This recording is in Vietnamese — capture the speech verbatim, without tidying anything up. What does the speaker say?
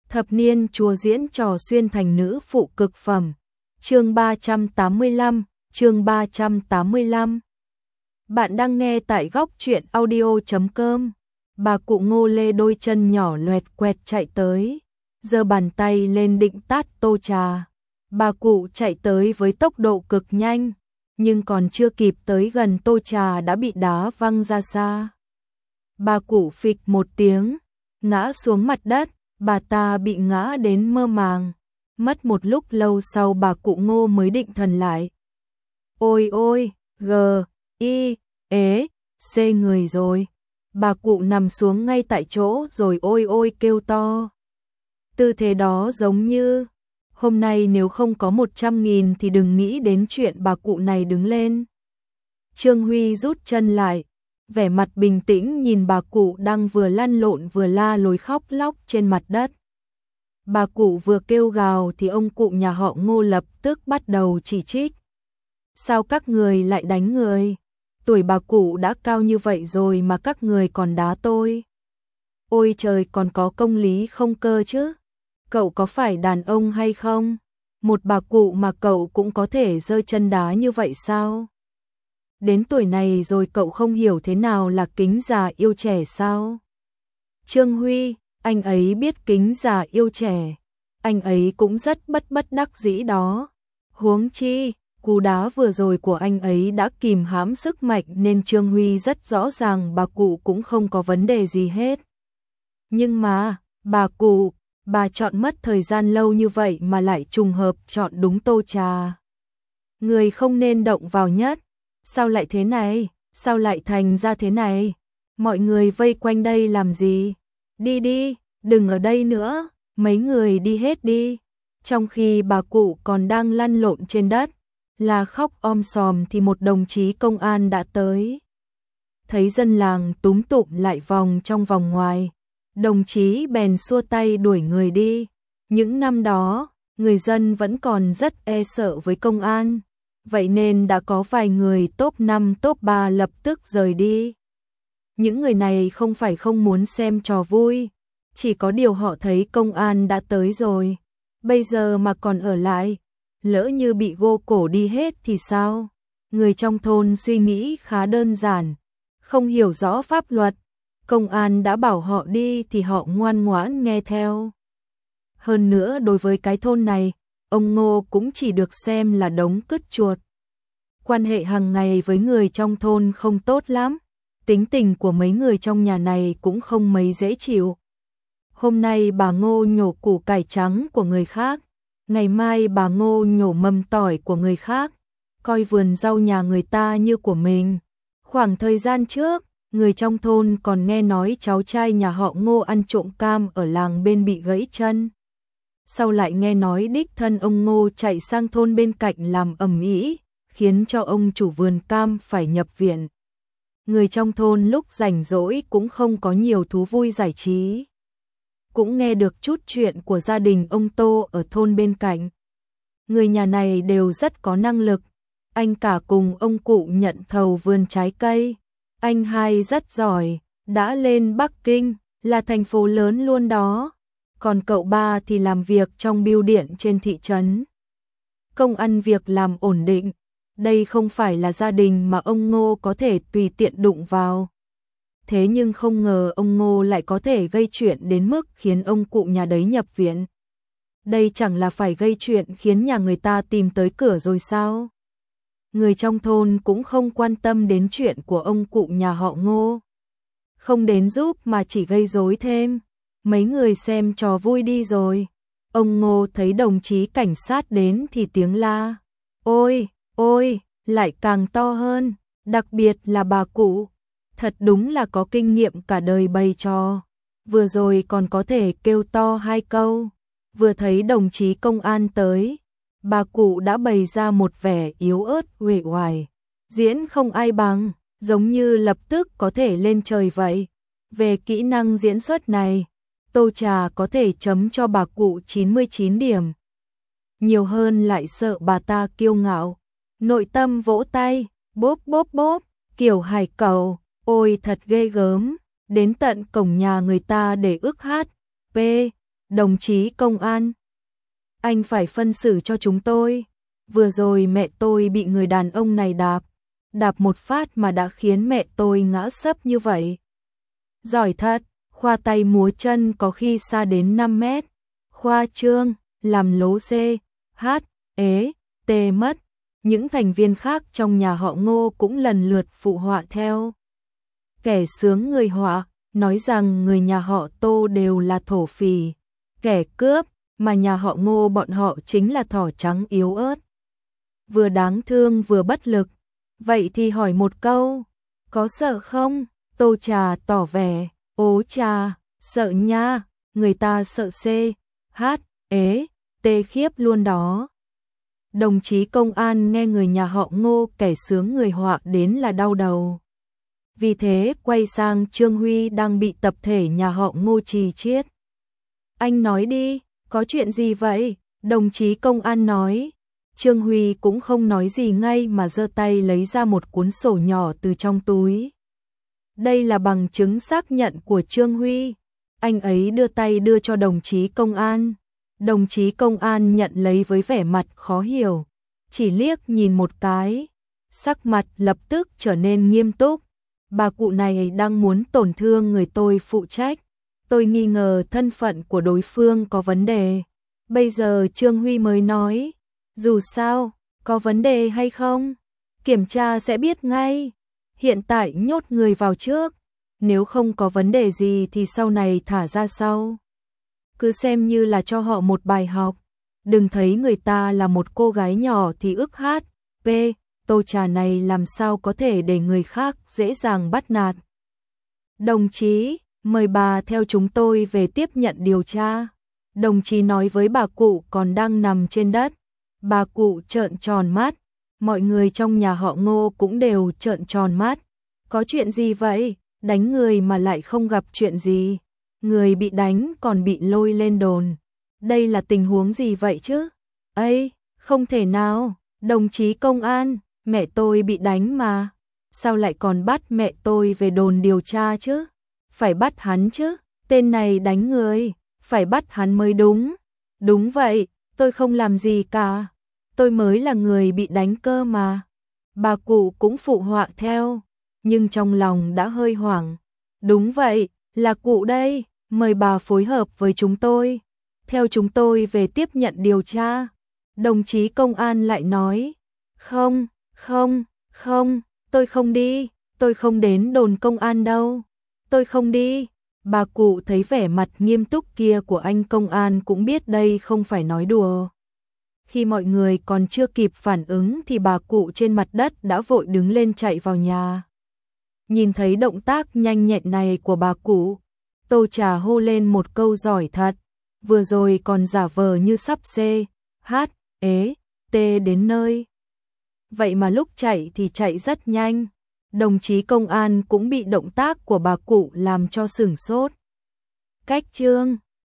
Thập niên chùa diễn trò xuyên thành nữ phụ cực phẩm. Chương ba trăm tám mươi lăm, chương ba trăm tám mươi lăm. Bạn đang nghe tại góc truyện audio chấm com. Bà cụ Ngô lê đôi chân nhỏ loẹt quẹt chạy tới, giơ bàn tay lên định tát tô trà. Bà cụ chạy tới với tốc độ cực nhanh, nhưng còn chưa kịp tới gần tô trà đã bị đá văng ra xa. Bà cụ phịch một tiếng, ngã xuống mặt đất, bà ta bị ngã đến mơ màng. Mất một lúc lâu sau bà cụ Ngô mới định thần lại. Ôi ôi, g, y, ế, c người rồi. Bà cụ nằm xuống ngay tại chỗ rồi ôi ôi kêu to. Tư thế đó giống như, hôm nay nếu không có một trăm nghìn thì đừng nghĩ đến chuyện bà cụ này đứng lên. Trương Huy rút chân lại, vẻ mặt bình tĩnh nhìn bà cụ đang vừa lăn lộn vừa la lối khóc lóc trên mặt đất. Bà cụ vừa kêu gào thì ông cụ nhà họ Ngô lập tức bắt đầu chỉ trích. Sao các người lại đánh người? Tuổi bà cụ đã cao như vậy rồi mà các người còn đá tôi. Ôi trời, còn có công lý không cơ chứ? Cậu có phải đàn ông hay không? Một bà cụ mà cậu cũng có thể giơ chân đá như vậy sao? Đến tuổi này rồi cậu không hiểu thế nào là kính già yêu trẻ sao? Trương Huy, anh ấy biết kính già yêu trẻ. Anh ấy cũng rất bất bất đắc dĩ đó. Huống chi, cú đá vừa rồi của anh ấy đã kìm hãm sức mạnh nên Trương Huy rất rõ ràng bà cụ cũng không có vấn đề gì hết. Nhưng mà, bà cụ, bà chọn mất thời gian lâu như vậy mà lại trùng hợp chọn đúng tô trà. Người không nên động vào nhất. Sao lại thế này? Sao lại thành ra thế này? Mọi người vây quanh đây làm gì? Đi đi, đừng ở đây nữa, mấy người đi hết đi. Trong khi bà cụ còn đang lăn lộn trên đất, là khóc om sòm thì một đồng chí công an đã tới. Thấy dân làng túm tụm lại vòng trong vòng ngoài, đồng chí bèn xua tay đuổi người đi. Những năm đó, người dân vẫn còn rất e sợ với công an, vậy nên đã có vài người top năm top ba lập tức rời đi. Những người này không phải không muốn xem trò vui, chỉ có điều họ thấy công an đã tới rồi, bây giờ mà còn ở lại, lỡ như bị gô cổ đi hết thì sao? Người trong thôn suy nghĩ khá đơn giản, không hiểu rõ pháp luật, công an đã bảo họ đi thì họ ngoan ngoãn nghe theo. Hơn nữa đối với cái thôn này, ông Ngô cũng chỉ được xem là đống cứt chuột. Quan hệ hàng ngày với người trong thôn không tốt lắm, tính tình của mấy người trong nhà này cũng không mấy dễ chịu. Hôm nay bà Ngô nhổ củ cải trắng của người khác, ngày mai bà Ngô nhổ mầm tỏi của người khác, coi vườn rau nhà người ta như của mình. Khoảng thời gian trước, người trong thôn còn nghe nói cháu trai nhà họ Ngô ăn trộm cam ở làng bên bị gãy chân. Sau lại nghe nói đích thân ông Ngô chạy sang thôn bên cạnh làm ầm ĩ, khiến cho ông chủ vườn cam phải nhập viện. Người trong thôn lúc rảnh rỗi cũng không có nhiều thú vui giải trí. Cũng nghe được chút chuyện của gia đình ông Tô ở thôn bên cạnh. Người nhà này đều rất có năng lực. Anh cả cùng ông cụ nhận thầu vườn trái cây. Anh hai rất giỏi, đã lên Bắc Kinh, là thành phố lớn luôn đó. Còn cậu ba thì làm việc trong bưu điện trên thị trấn. Công ăn việc làm ổn định. Đây không phải là gia đình mà ông Ngô có thể tùy tiện đụng vào. Thế nhưng không ngờ ông Ngô lại có thể gây chuyện đến mức khiến ông cụ nhà đấy nhập viện. Đây chẳng là phải gây chuyện khiến nhà người ta tìm tới cửa rồi sao? Người trong thôn cũng không quan tâm đến chuyện của ông cụ nhà họ Ngô. Không đến giúp mà chỉ gây rối thêm. Mấy người xem trò vui đi rồi. Ông Ngô thấy đồng chí cảnh sát đến thì tiếng la. Ôi, ôi, lại càng to hơn, đặc biệt là bà cụ. Thật đúng là có kinh nghiệm cả đời bày trò. Vừa rồi còn có thể kêu to hai câu. Vừa thấy đồng chí công an tới, bà cụ đã bày ra một vẻ yếu ớt uể oải. Diễn không ai bằng, giống như lập tức có thể lên trời vậy. Về kỹ năng diễn xuất này, tô trà có thể chấm cho bà cụ chín mươi chín điểm. Nhiều hơn lại sợ bà ta kiêu ngạo. Nội tâm vỗ tay, bốp bốp bốp, kiểu hải cẩu. Ôi thật ghê gớm, đến tận cổng nhà người ta để ước hát, p, Đồng chí công an, anh phải phân xử cho chúng tôi. Vừa rồi mẹ tôi bị người đàn ông này đạp, đạp một phát mà đã khiến mẹ tôi ngã sấp như vậy. Giỏi thật, khoa tay múa chân có khi xa đến năm mét. Khoa trương, làm lố xê, hát, ế, tê mất. Những thành viên khác trong nhà họ Ngô cũng lần lượt phụ họa theo. Kẻ sướng người họa, nói rằng người nhà họ Tô đều là thổ phỉ, kẻ cướp, mà nhà họ Ngô bọn họ chính là thỏ trắng yếu ớt. Vừa đáng thương vừa bất lực. Vậy thì hỏi một câu, có sợ không? Tô Trà tỏ vẻ, ố trà, sợ nha, người ta sợ xê, hát, ế, tê khiếp luôn đó. Đồng chí công an nghe người nhà họ Ngô kẻ sướng người họa đến là đau đầu. Vì thế quay sang Trương Huy đang bị tập thể nhà họ Ngô trì chiết. Anh nói đi, có chuyện gì vậy? Đồng chí công an nói. Trương Huy cũng không nói gì ngay mà giơ tay lấy ra một cuốn sổ nhỏ từ trong túi. Đây là bằng chứng xác nhận của Trương Huy. Anh ấy đưa tay đưa cho đồng chí công an. Đồng chí công an nhận lấy với vẻ mặt khó hiểu, chỉ liếc nhìn một cái, sắc mặt lập tức trở nên nghiêm túc. Bà cụ này đang muốn tổn thương người tôi phụ trách. Tôi nghi ngờ thân phận của đối phương có vấn đề. Bây giờ Trương Huy mới nói, dù sao, có vấn đề hay không, kiểm tra sẽ biết ngay. Hiện tại nhốt người vào trước, nếu không có vấn đề gì thì sau này thả ra sau. Cứ xem như là cho họ một bài học. Đừng thấy người ta là một cô gái nhỏ thì ức hát. P. Tô Trà này làm sao có thể để người khác dễ dàng bắt nạt. Đồng chí, mời bà theo chúng tôi về tiếp nhận điều tra. Đồng chí nói với bà cụ còn đang nằm trên đất. Bà cụ trợn tròn mắt. Mọi người trong nhà họ Ngô cũng đều trợn tròn mắt. Có chuyện gì vậy? Đánh người mà lại không gặp chuyện gì. Người bị đánh còn bị lôi lên đồn. Đây là tình huống gì vậy chứ? Ây, không thể nào. Đồng chí công an, mẹ tôi bị đánh mà. Sao lại còn bắt mẹ tôi về đồn điều tra chứ? Phải bắt hắn chứ. Tên này đánh người. Phải bắt hắn mới đúng. Đúng vậy, tôi không làm gì cả. Tôi mới là người bị đánh cơ mà. Bà cụ cũng phụ họa theo. Nhưng trong lòng đã hơi hoảng. Đúng vậy, là cụ đây. Mời bà phối hợp với chúng tôi. Theo chúng tôi về tiếp nhận điều tra. Đồng chí công an lại nói. Không, không, không, tôi không đi. Tôi không đến đồn công an đâu. Tôi không đi. Bà cụ thấy vẻ mặt nghiêm túc kia của anh công an cũng biết đây không phải nói đùa. Khi mọi người còn chưa kịp phản ứng thì bà cụ trên mặt đất đã vội đứng lên chạy vào nhà. Nhìn thấy động tác nhanh nhẹn này của bà cụ, Tô Trà hô lên một câu giỏi thật, vừa rồi còn giả vờ như sắp xê, hát, ế, tê đến nơi. Vậy mà lúc chạy thì chạy rất nhanh. Đồng chí công an cũng bị động tác của bà cụ làm cho sửng sốt. Cách chương